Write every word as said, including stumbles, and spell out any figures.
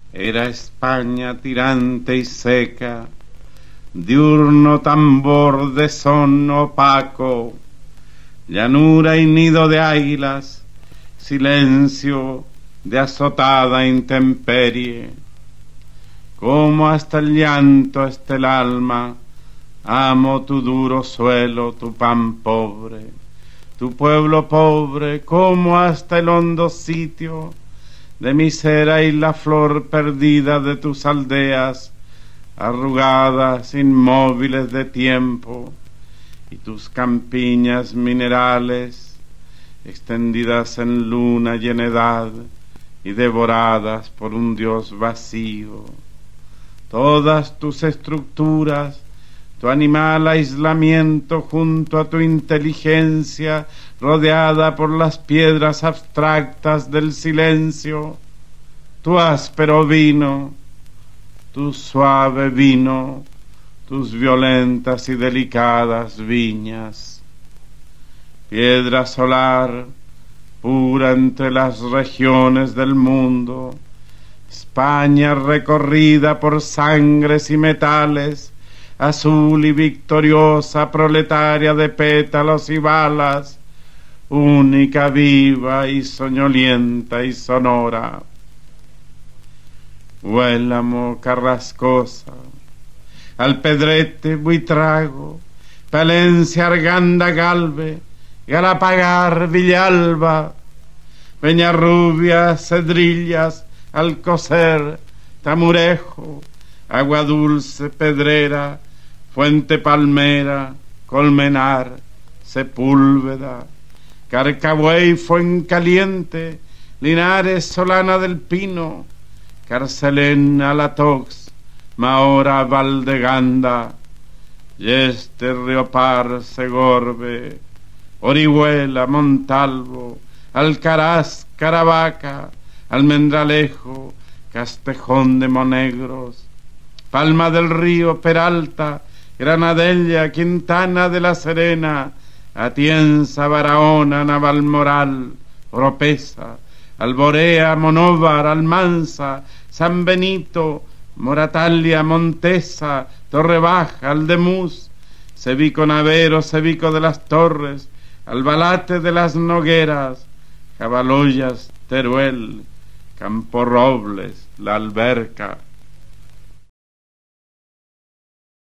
Era España tirante y seca, diurno tambor de son opaco, llanura y nido de águilas, silencio de azotada intemperie. Como hasta el llanto, hasta el alma, amo tu duro suelo, tu pan pobre, tu pueblo pobre, como hasta el hondo sitio de mi cera y la flor perdida de tus aldeas, arrugadas, inmóviles de tiempo, y tus campiñas minerales, extendidas en luna y en edad, y devoradas por un Dios vacío. Todas tus estructuras, tu animal aislamiento junto a tu inteligencia, rodeada por las piedras abstractas del silencio, tu áspero vino, tu suave vino, tus violentas y delicadas viñas. Piedra solar, pura entre las regiones del mundo, España recorrida por sangres y metales, azul y victoriosa, proletaria de pétalos y balas, única, viva y soñolienta y sonora. Huélamo carrascosa, Alpedrete, Buitrago, Palencia, Arganda, Galve, Galapagar, Villalba, Peñarrubia, Cedrillas, Alcocer, Tamurejo, Agua Dulce, Pedrera, Fuente Palmera, Colmenar, Sepúlveda, Carcabuey, Fuencaliente, Linares, Solana del Pino, Carcelén, Alatox, Mahora, Valdeganda, Yeste, Riopar, Segorbe, Orihuela, Montalvo, Alcaraz, Caravaca, Almendralejo, Castejón de Monegros, Palma del Río, Peralta, Granadella, Quintana de la Serena, Atienza, Barahona, Navalmoral, Oropesa, Alborea, Monóvar, Almanza, San Benito, Moratalia, Montesa, Torrebaja, Aldemuz, Cevico Navero, Cevico de las Torres, Albalate de las Nogueras, Jabaloyas, Teruel, Campo Robles, La Alberca,